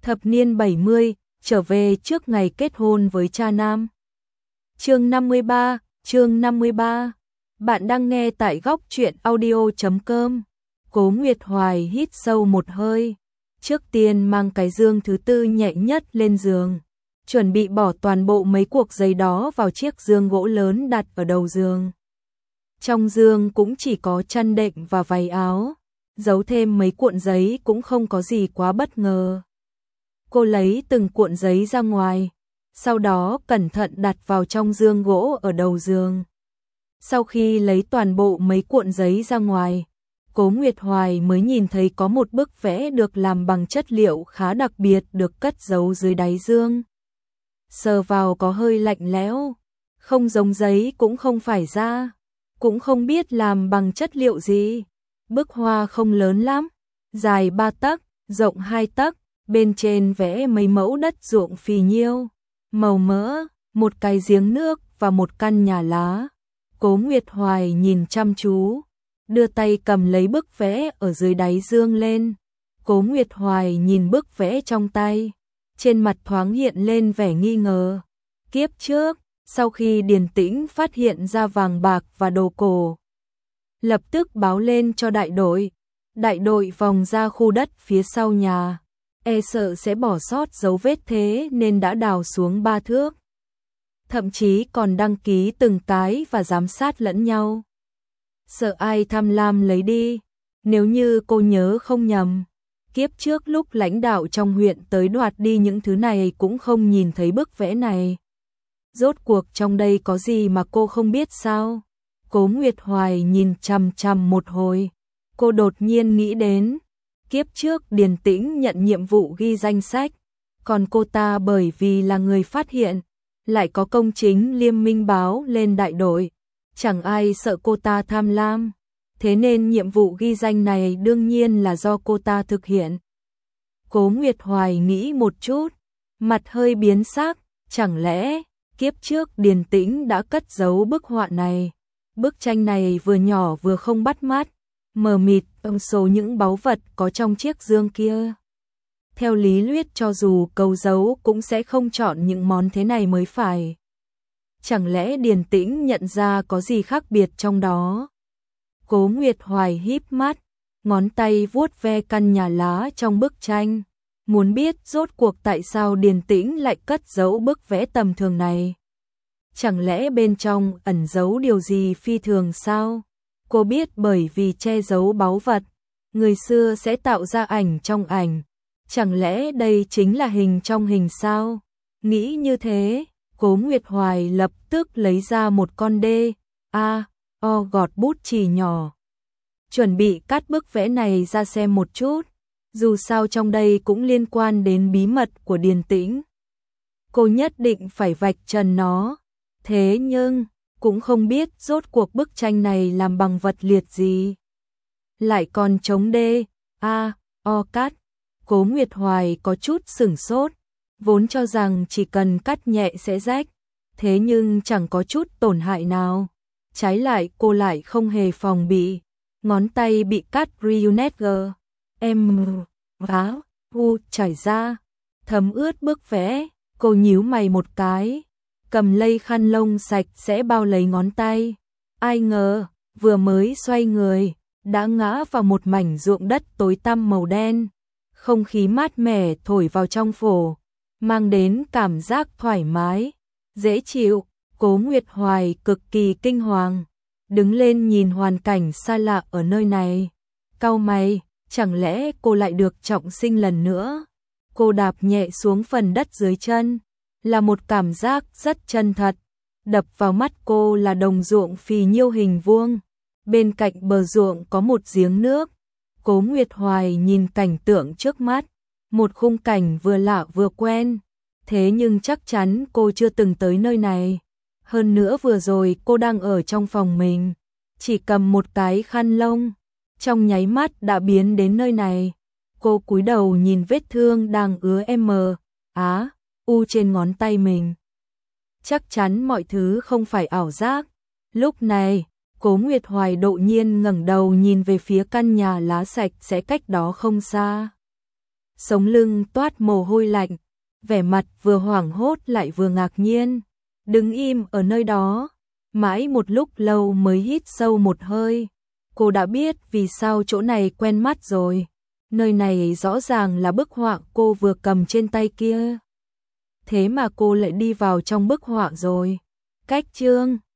Thập niên 70, trở về trước ngày kết hôn với cha nam. Chương 53. Bạn đang nghe tại góc truyện audio.com. Cố Nguyệt Hoài hít sâu một hơi, trước tiên mang cái dương thứ tư nhẹ nhất lên giường, chuẩn bị bỏ toàn bộ mấy cuộc giấy đó vào chiếc dương gỗ lớn đặt ở đầu giường. Trong dương cũng chỉ có chăn đệm và váy áo, giấu thêm mấy cuộn giấy cũng không có gì quá bất ngờ. Cô lấy từng cuộn giấy ra ngoài, sau đó cẩn thận đặt vào trong dương gỗ ở đầu giường. Sau khi lấy toàn bộ mấy cuộn giấy ra ngoài, Cố Nguyệt Hoài mới nhìn thấy có một bức vẽ được làm bằng chất liệu khá đặc biệt được cất giấu dưới đáy dương. Sờ vào có hơi lạnh lẽo, không giống giấy cũng không phải da, cũng không biết làm bằng chất liệu gì. Bức hoa không lớn lắm, dài 3 tấc, rộng 2 tấc, bên trên vẽ mấy mẫu đất ruộng phì nhiêu, màu mỡ, một cái giếng nước và một căn nhà lá. Cố Nguyệt Hoài nhìn chăm chú, đưa tay cầm lấy bức vẽ ở dưới đáy dương lên. Cố Nguyệt Hoài nhìn bức vẽ trong tay, trên mặt thoáng hiện lên vẻ nghi ngờ. Kiếp trước, sau khi Điền Tĩnh phát hiện ra vàng bạc và đồ cổ, lập tức báo lên cho đại đội. Đại đội vòng ra khu đất phía sau nhà, e sợ sẽ bỏ sót dấu vết thế nên đã đào xuống 3 thước. Thậm chí còn đăng ký từng cái và giám sát lẫn nhau. Sợ ai tham lam lấy đi. Nếu như cô nhớ không nhầm, kiếp trước lúc lãnh đạo trong huyện tới đoạt đi những thứ này cũng không nhìn thấy bức vẽ này. Rốt cuộc trong đây có gì mà cô không biết sao? Cố Nguyệt Hoài nhìn chằm chằm một hồi, cô đột nhiên nghĩ đến, kiếp trước Điền Tĩnh nhận nhiệm vụ ghi danh sách, còn cô ta bởi vì là người phát hiện, lại có công chính liêm minh báo lên đại đội, chẳng ai sợ cô ta tham lam, thế nên nhiệm vụ ghi danh này đương nhiên là do cô ta thực hiện. Cố Nguyệt Hoài nghĩ một chút, mặt hơi biến sắc, chẳng lẽ kiếp trước Điền Tĩnh đã cất giấu bức họa này? Bức tranh này vừa nhỏ vừa không bắt mắt, mờ mịt trong số những báu vật có trong chiếc dương kia. Theo lý thuyết cho dù câu giấu cũng sẽ không chọn những món thế này mới phải. Chẳng lẽ Điền Tĩnh nhận ra có gì khác biệt trong đó? Cố Nguyệt Hoài híp mắt, ngón tay vuốt ve căn nhà lá trong bức tranh, muốn biết rốt cuộc tại sao Điền Tĩnh lại cất giấu bức vẽ tầm thường này. Chẳng lẽ bên trong ẩn giấu điều gì phi thường sao? Cô biết bởi vì che giấu báu vật, người xưa sẽ tạo ra ảnh trong ảnh. Chẳng lẽ đây chính là hình trong hình sao? Nghĩ như thế, Cố Nguyệt Hoài lập tức lấy ra một con O gọt bút chì nhỏ. Chuẩn bị cắt bức vẽ này ra xem một chút, dù sao trong đây cũng liên quan đến bí mật của Điền Tĩnh. Cô nhất định phải vạch trần nó. Thế nhưng, cũng không biết rốt cuộc bức tranh này làm bằng vật liệt gì. Lại còn chống O cắt. Cố Nguyệt Hoài có chút sửng sốt, vốn cho rằng chỉ cần cắt nhẹ sẽ rách, thế nhưng chẳng có chút tổn hại nào. Trái lại cô lại không hề phòng bị, ngón tay bị cắt Ryunet chảy ra, thấm ướt bức vẽ. Cô nhíu mày một cái, cầm lấy khăn lông sạch sẽ bao lấy ngón tay. Ai ngờ, vừa mới xoay người, đã ngã vào một mảnh ruộng đất tối tăm màu đen. Không khí mát mẻ thổi vào trong phổi, mang đến cảm giác thoải mái, dễ chịu. Cố Nguyệt Hoài cực kỳ kinh hoàng, đứng lên nhìn hoàn cảnh xa lạ ở nơi này. Cau mày, chẳng lẽ cô lại được trọng sinh lần nữa? Cô đạp nhẹ xuống phần đất dưới chân, là một cảm giác rất chân thật. Đập vào mắt cô là đồng ruộng phì nhiêu hình vuông, bên cạnh bờ ruộng có một giếng nước. Cố Nguyệt Hoài nhìn cảnh tượng trước mắt, một khung cảnh vừa lạ vừa quen, thế nhưng chắc chắn cô chưa từng tới nơi này. Hơn nữa vừa rồi cô đang ở trong phòng mình, chỉ cầm một cái khăn lông, trong nháy mắt đã biến đến nơi này. Cô cúi đầu nhìn vết thương đang ứa trên ngón tay mình. Chắc chắn mọi thứ không phải ảo giác. Lúc này, Cố Nguyệt Hoài đột nhiên ngẩng đầu nhìn về phía căn nhà lá sạch sẽ cách đó không xa. sống lưng toát mồ hôi lạnh, vẻ mặt vừa hoảng hốt lại vừa ngạc nhiên, đứng im ở nơi đó, mãi một lúc lâu mới hít sâu một hơi. Cô đã biết vì sao chỗ này quen mắt rồi, nơi này rõ ràng là bức họa cô vừa cầm trên tay kia. Thế mà cô lại đi vào trong bức họa rồi. Cách chương